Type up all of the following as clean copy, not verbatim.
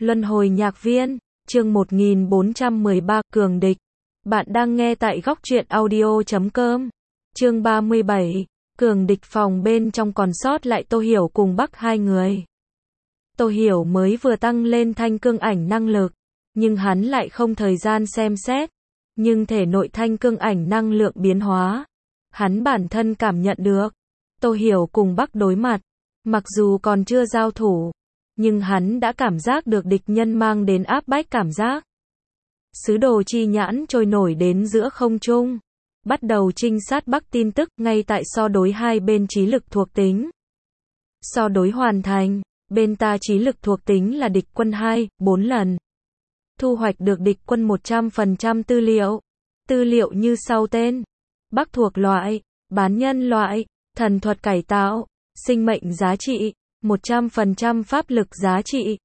Luân hồi nhạc viên, chương 1413, cường địch. Bạn đang nghe tại góc truyện audio.com. Chương 37, cường địch. Phòng bên trong còn sót lại Tô Hiểu cùng Bắc hai người. Tô Hiểu mới vừa tăng lên thanh cương ảnh năng lực, nhưng hắn lại không thời gian xem xét. Nhưng thể nội thanh cương ảnh năng lượng biến hóa, hắn bản thân cảm nhận được. Tô Hiểu cùng Bắc đối mặt, mặc dù còn chưa giao thủ, nhưng hắn đã cảm giác được địch nhân mang đến áp bách cảm giác. Sứ đồ chi nhãn trôi nổi đến giữa không trung, bắt đầu trinh sát Bắc tin tức ngay tại so đối hai bên trí lực thuộc tính. So đối hoàn thành, bên ta trí lực thuộc tính là địch quân 2-4 lần. Thu hoạch được địch quân 100% tư liệu. Tư liệu như sau tên: Bắc thuộc loại, bán nhân loại, thần thuật cải tạo, sinh mệnh giá trị, 100% pháp lực giá trị,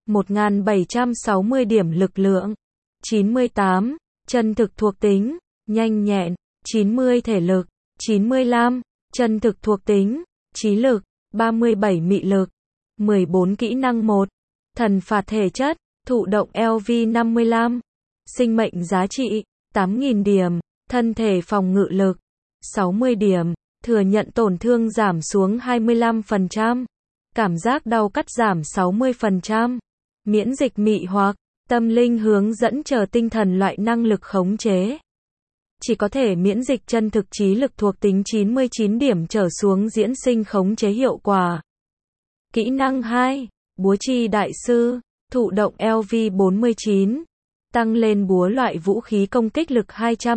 1760 điểm lực lượng, 98, chân thực thuộc tính, nhanh nhẹn, 90 thể lực, 95, chân thực thuộc tính, trí lực, 37 mị lực, 14 kỹ năng 1, thần phạt thể chất, thụ động LV 55, sinh mệnh giá trị, 8.000 điểm, thân thể phòng ngự lực, 60 điểm, thừa nhận tổn thương giảm xuống 25%, cảm giác đau cắt giảm 60%, miễn dịch mị hoặc, tâm linh hướng dẫn chờ tinh thần loại năng lực khống chế. Chỉ có thể miễn dịch chân thực trí lực thuộc tính 99 điểm trở xuống diễn sinh khống chế hiệu quả. Kỹ năng 2, búa chi đại sư, thụ động LV 49, tăng lên búa loại vũ khí công kích lực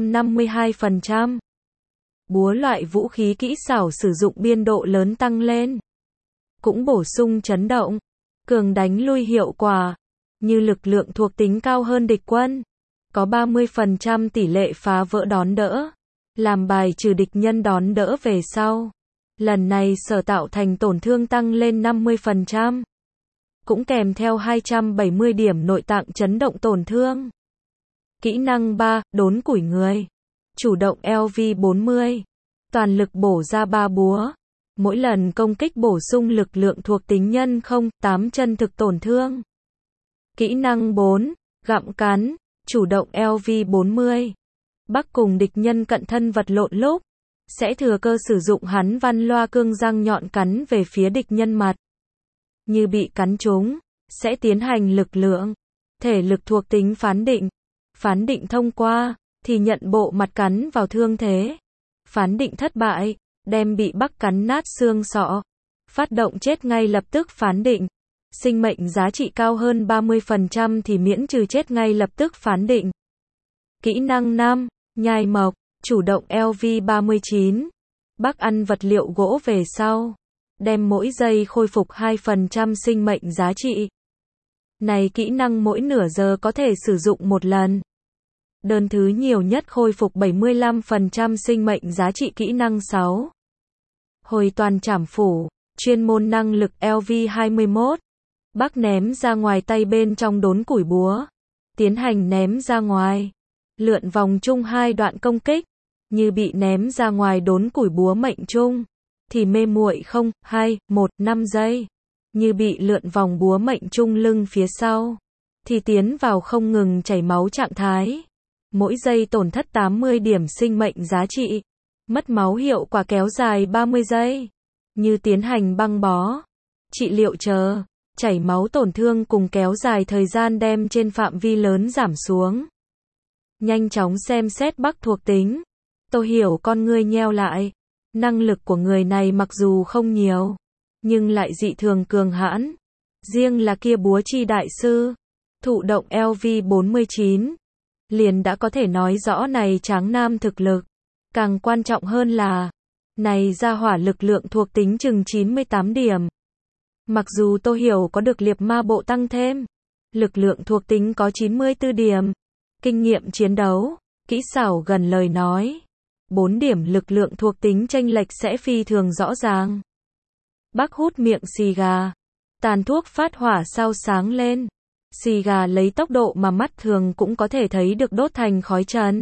252%. Búa loại vũ khí kỹ xảo sử dụng biên độ lớn tăng lên. Cũng bổ sung chấn động, cường đánh lui hiệu quả, như lực lượng thuộc tính cao hơn địch quân, có 30% tỷ lệ phá vỡ đón đỡ, làm bài trừ địch nhân đón đỡ về sau. Lần này sở tạo thành tổn thương tăng lên 50%. Cũng kèm theo 270 điểm nội tạng chấn động tổn thương. Kỹ năng 3, đốn củi người. Chủ động LV 40. Toàn lực bổ ra 3 búa. Mỗi lần công kích bổ sung lực lượng thuộc tính nhân 0,8 chân thực tổn thương. Kỹ năng 4, gặm cắn. Chủ động LV 40. Bắc cùng địch nhân cận thân vật lộn lúc, sẽ thừa cơ sử dụng hắn văn loa cương răng nhọn cắn về phía địch nhân mặt. Như bị cắn trúng, sẽ tiến hành lực lượng, thể lực thuộc tính phán định. Phán định thông qua, thì nhận bộ mặt cắn vào thương thế. Phán định thất bại, đem bị Bắc cắn nát xương sọ. Phát động chết ngay lập tức phán định. Sinh mệnh giá trị cao hơn 30% thì miễn trừ chết ngay lập tức phán định. Kỹ năng 5, nhai mộc, chủ động LV 39. Bắc ăn vật liệu gỗ về sau, đem mỗi giây khôi phục 2% sinh mệnh giá trị. Này kỹ năng mỗi nửa giờ có thể sử dụng một lần. Đơn thứ nhiều nhất khôi phục 75% sinh mệnh giá trị. Kỹ năng 6, hồi toàn trảm phủ, chuyên môn năng lực LV 21. Bắc ném ra ngoài tay bên trong đốn củi búa, tiến hành ném ra ngoài, lượn vòng chung hai đoạn công kích, như bị ném ra ngoài đốn củi búa mệnh chung, thì mê muội 0-2-1-5 giây, như bị lượn vòng búa mệnh chung lưng phía sau, thì tiến vào không ngừng chảy máu trạng thái, mỗi giây tổn thất 80 điểm sinh mệnh giá trị, mất máu hiệu quả kéo dài 30 giây, như tiến hành băng bó, trị liệu chờ. Chảy máu tổn thương cùng kéo dài thời gian đem trên phạm vi lớn giảm xuống. Nhanh chóng xem xét Bắc thuộc tính. Tô Hiểu con ngươi nheo lại. Năng lực của người này mặc dù không nhiều, nhưng lại dị thường cường hãn. Riêng là kia búa chi đại sư, thụ động LV 49, liền đã có thể nói rõ này tráng nam thực lực. Càng quan trọng hơn là, này ra hỏa lực lượng thuộc tính chừng 98 điểm. Mặc dù Tô Hiểu có được liệp ma bộ tăng thêm, lực lượng thuộc tính có 94 điểm, kinh nghiệm chiến đấu, kỹ xảo gần lời nói, 4 điểm lực lượng thuộc tính chênh lệch sẽ phi thường rõ ràng. Bắc hút miệng xì gà, tàn thuốc phát hỏa sao sáng lên, xì gà lấy tốc độ mà mắt thường cũng có thể thấy được đốt thành khói trần.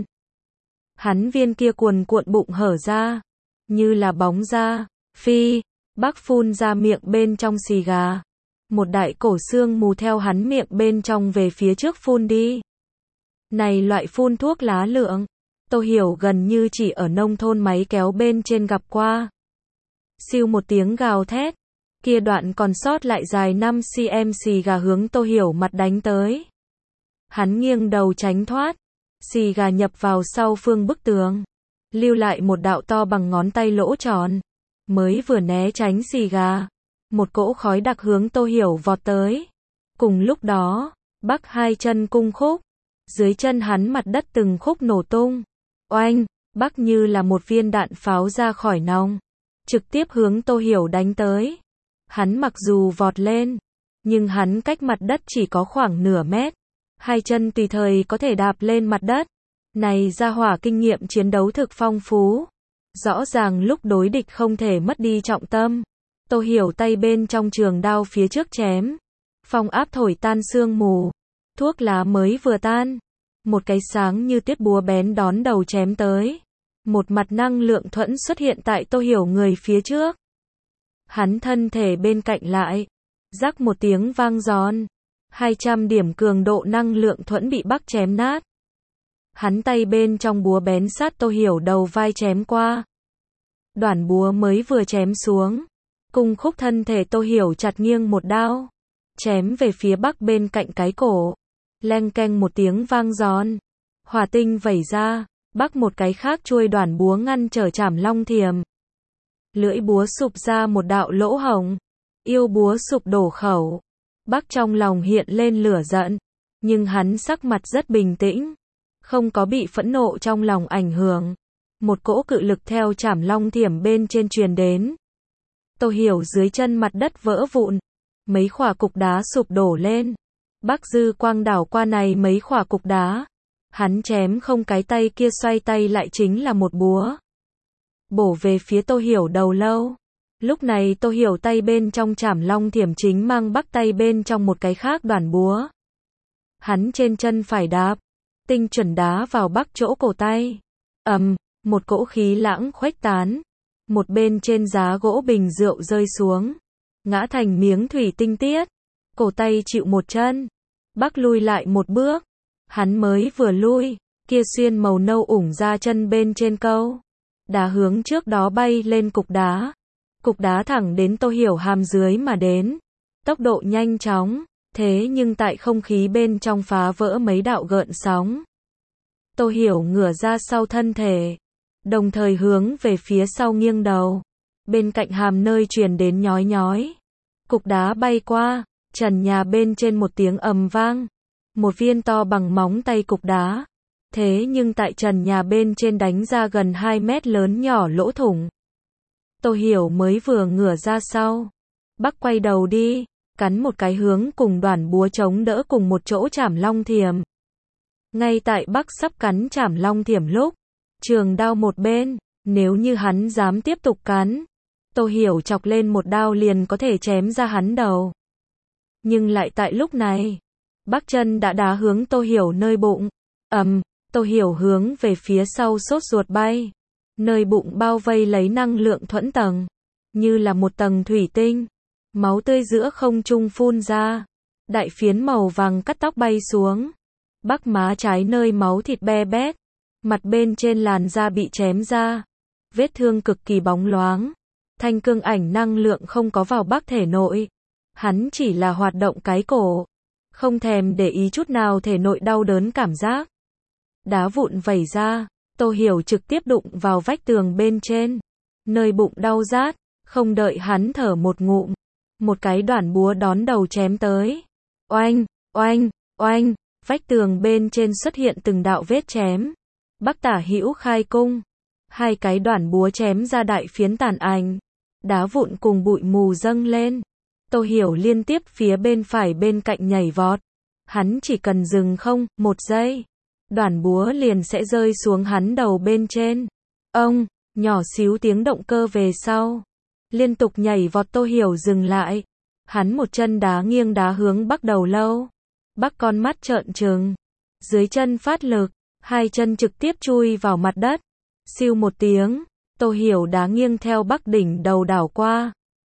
Hắn viên kia cuồn cuộn bụng hở ra, như là bóng ra, phi. Bắc phun ra miệng bên trong xì gà, một đại cổ sương mù theo hắn miệng bên trong về phía trước phun đi. Này loại phun thuốc lá lượng, Tô Hiểu gần như chỉ ở nông thôn máy kéo bên trên gặp qua. Siêu một tiếng gào thét, kia đoạn còn sót lại dài 5 cm xì gà hướng Tô Hiểu mặt đánh tới. Hắn nghiêng đầu tránh thoát, xì gà nhập vào sau phương bức tường, lưu lại một đạo to bằng ngón tay lỗ tròn. Mới vừa né tránh xì gà, một cỗ khói đặc hướng Tô Hiểu vọt tới. Cùng lúc đó, Bắc hai chân cung khúc, dưới chân hắn mặt đất từng khúc nổ tung. Oanh, Bắc như là một viên đạn pháo ra khỏi nòng, trực tiếp hướng Tô Hiểu đánh tới. Hắn mặc dù vọt lên, nhưng hắn cách mặt đất chỉ có khoảng nửa mét. Hai chân tùy thời có thể đạp lên mặt đất. Này gia hỏa kinh nghiệm chiến đấu thực phong phú. Rõ ràng lúc đối địch không thể mất đi trọng tâm. Tô Hiểu tay bên trong trường đao phía trước chém. Phong áp thổi tan sương mù. Thuốc lá mới vừa tan. Một cái sáng như tiết búa bén đón đầu chém tới. Một mặt năng lượng thuẫn xuất hiện tại Tô Hiểu người phía trước. Hắn thân thể bên cạnh lại. Rắc một tiếng vang giòn. 200 điểm cường độ năng lượng thuẫn bị Bắc chém nát. Hắn tay bên trong búa bén sát Tô Hiểu đầu vai chém qua. Đoản búa mới vừa chém xuống. Cung khúc thân thể Tô Hiểu chặt nghiêng một đao. Chém về phía Bắc bên cạnh cái cổ. Leng keng một tiếng vang giòn. Hỏa tinh vẩy ra. Bắc một cái khác chuôi đoản búa ngăn trở chảm long thiềm. Lưỡi búa sụp ra một đạo lỗ hổng. Yêu búa sụp đổ khẩu. Bắc trong lòng hiện lên lửa giận. Nhưng hắn sắc mặt rất bình tĩnh. Không có bị phẫn nộ trong lòng ảnh hưởng. Một cỗ cự lực theo chảm long thiểm bên trên truyền đến. Tô Hiểu dưới chân mặt đất vỡ vụn. Mấy khỏa cục đá sụp đổ lên. Bắc dư quang đảo qua này mấy khỏa cục đá. Hắn chém không cái tay kia xoay tay lại chính là một búa. Bổ về phía Tô Hiểu đầu lâu. Lúc này Tô Hiểu tay bên trong chảm long thiểm chính mang Bắc tay bên trong một cái khác đoản búa. Hắn trên chân phải đạp. Tinh chuẩn đá vào Bắc chỗ cổ tay. Một cỗ khí lãng khuếch tán. Một bên trên giá gỗ bình rượu rơi xuống. Ngã thành miếng thủy tinh tiết. Cổ tay chịu một chân. Bắc lui lại một bước. Hắn mới vừa lui. Kia xuyên màu nâu ủng ra chân bên trên câu. Đá hướng trước đó bay lên cục đá. Cục đá thẳng đến Tô Hiểu hàm dưới mà đến. Tốc độ nhanh chóng. Thế nhưng tại không khí bên trong phá vỡ mấy đạo gợn sóng. Tô Hiểu ngửa ra sau thân thể. Đồng thời hướng về phía sau nghiêng đầu. Bên cạnh hàm nơi truyền đến nhói nhói. Cục đá bay qua. Trần nhà bên trên một tiếng ầm vang. Một viên to bằng móng tay cục đá. Thế nhưng tại trần nhà bên trên đánh ra gần 2 mét lớn nhỏ lỗ thủng. Tô Hiểu mới vừa ngửa ra sau. Bắc quay đầu đi. Cắn một cái hướng cùng đoản búa chống đỡ cùng một chỗ chảm long thiểm. Ngay tại Bắc sắp cắn chảm long thiểm lúc. Trường đao một bên. Nếu như hắn dám tiếp tục cắn. Tô Hiểu chọc lên một đao liền có thể chém ra hắn đầu. Nhưng lại tại lúc này. Bắc chân đã đá hướng Tô Hiểu nơi bụng. Tô Hiểu hướng về phía sau sốt ruột bay. Nơi bụng bao vây lấy năng lượng thuẫn tầng. Như là một tầng thủy tinh. Máu tươi giữa không trung phun ra. Đại phiến màu vàng cắt tóc bay xuống. Bắc má trái nơi máu thịt be bét. Mặt bên trên làn da bị chém ra. Vết thương cực kỳ bóng loáng. Thanh cương ảnh năng lượng không có vào Bắc thể nội. Hắn chỉ là hoạt động cái cổ. Không thèm để ý chút nào thể nội đau đớn cảm giác. Đá vụn vẩy ra. Tô Hiểu trực tiếp đụng vào vách tường bên trên. Nơi bụng đau rát. Không đợi hắn thở một ngụm. Một cái đoản búa đón đầu chém tới. Oanh, oanh, oanh. Vách tường bên trên xuất hiện từng đạo vết chém. Bắc tả hữu khai cung. Hai cái đoản búa chém ra đại phiến tàn ảnh. Đá vụn cùng bụi mù dâng lên. Tô Hiểu liên tiếp phía bên phải bên cạnh nhảy vọt. Hắn chỉ cần dừng không, 1 giây. Đoản búa liền sẽ rơi xuống hắn đầu bên trên. Ông, nhỏ xíu tiếng động cơ về sau. Liên tục nhảy vọt Tô Hiểu dừng lại. Hắn một chân đá nghiêng đá hướng Bắc đầu lâu. Bắc con mắt trợn trừng. Dưới chân phát lực. Hai chân trực tiếp chui vào mặt đất. Siêu một tiếng. Tô Hiểu đá nghiêng theo Bắc đỉnh đầu đảo qua.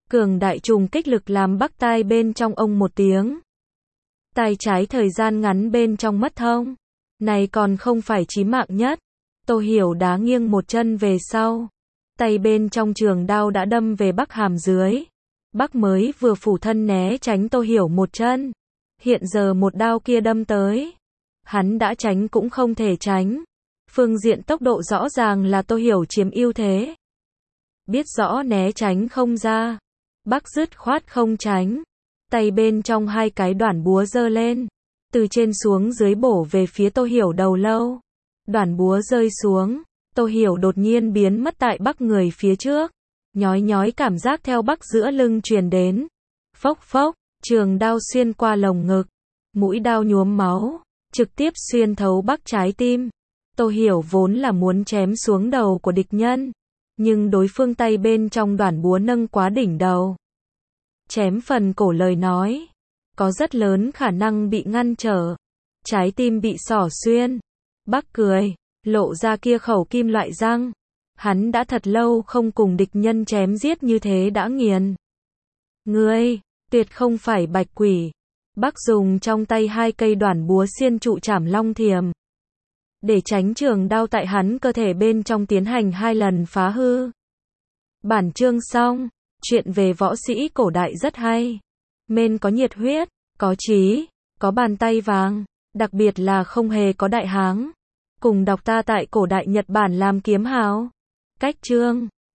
Cường đại trùng kích lực làm Bắc tai bên trong ông một tiếng. Tay trái thời gian ngắn bên trong mất thông. Này còn không phải chí mạng nhất. Tô Hiểu đá nghiêng một chân về sau. Tay bên trong trường đao đã đâm về Bắc hàm dưới. Bắc mới vừa phủ thân né tránh Tô Hiểu một chân. Hiện giờ một đao kia đâm tới. Hắn đã tránh cũng không thể tránh. Phương diện tốc độ rõ ràng là Tô Hiểu chiếm ưu thế. Biết rõ né tránh không ra. Bắc dứt khoát không tránh. Tay bên trong hai cái đoản búa giơ lên. Từ trên xuống dưới bổ về phía Tô Hiểu đầu lâu. Đoản búa rơi xuống. Tô Hiểu đột nhiên biến mất tại Bắc người phía trước. Nhói nhói cảm giác theo Bắc giữa lưng truyền đến. Phốc phốc, trường đao xuyên qua lồng ngực. Mũi đao nhuốm máu. Trực tiếp xuyên thấu Bắc trái tim. Tô Hiểu vốn là muốn chém xuống đầu của địch nhân. Nhưng đối phương tay bên trong đoản búa nâng quá đỉnh đầu. Chém phần cổ lời nói. Có rất lớn khả năng bị ngăn trở. Trái tim bị xỏ xuyên. Bắc cười, lộ ra kia khẩu kim loại răng. Hắn đã thật lâu không cùng địch nhân chém giết như thế đã nghiền. Ngươi, tuyệt không phải bạch quỷ. Bắc dùng trong tay hai cây đoản búa xiên trụ chảm long thiềm. Để tránh trường đao tại hắn cơ thể bên trong tiến hành 2 lần phá hư. Bản chương xong. Chuyện về võ sĩ cổ đại rất hay. Mên có nhiệt huyết, có trí, có bàn tay vàng. Đặc biệt là không hề có đại háng. Cùng đọc ta tại cổ đại Nhật Bản làm kiếm hào. Cách chương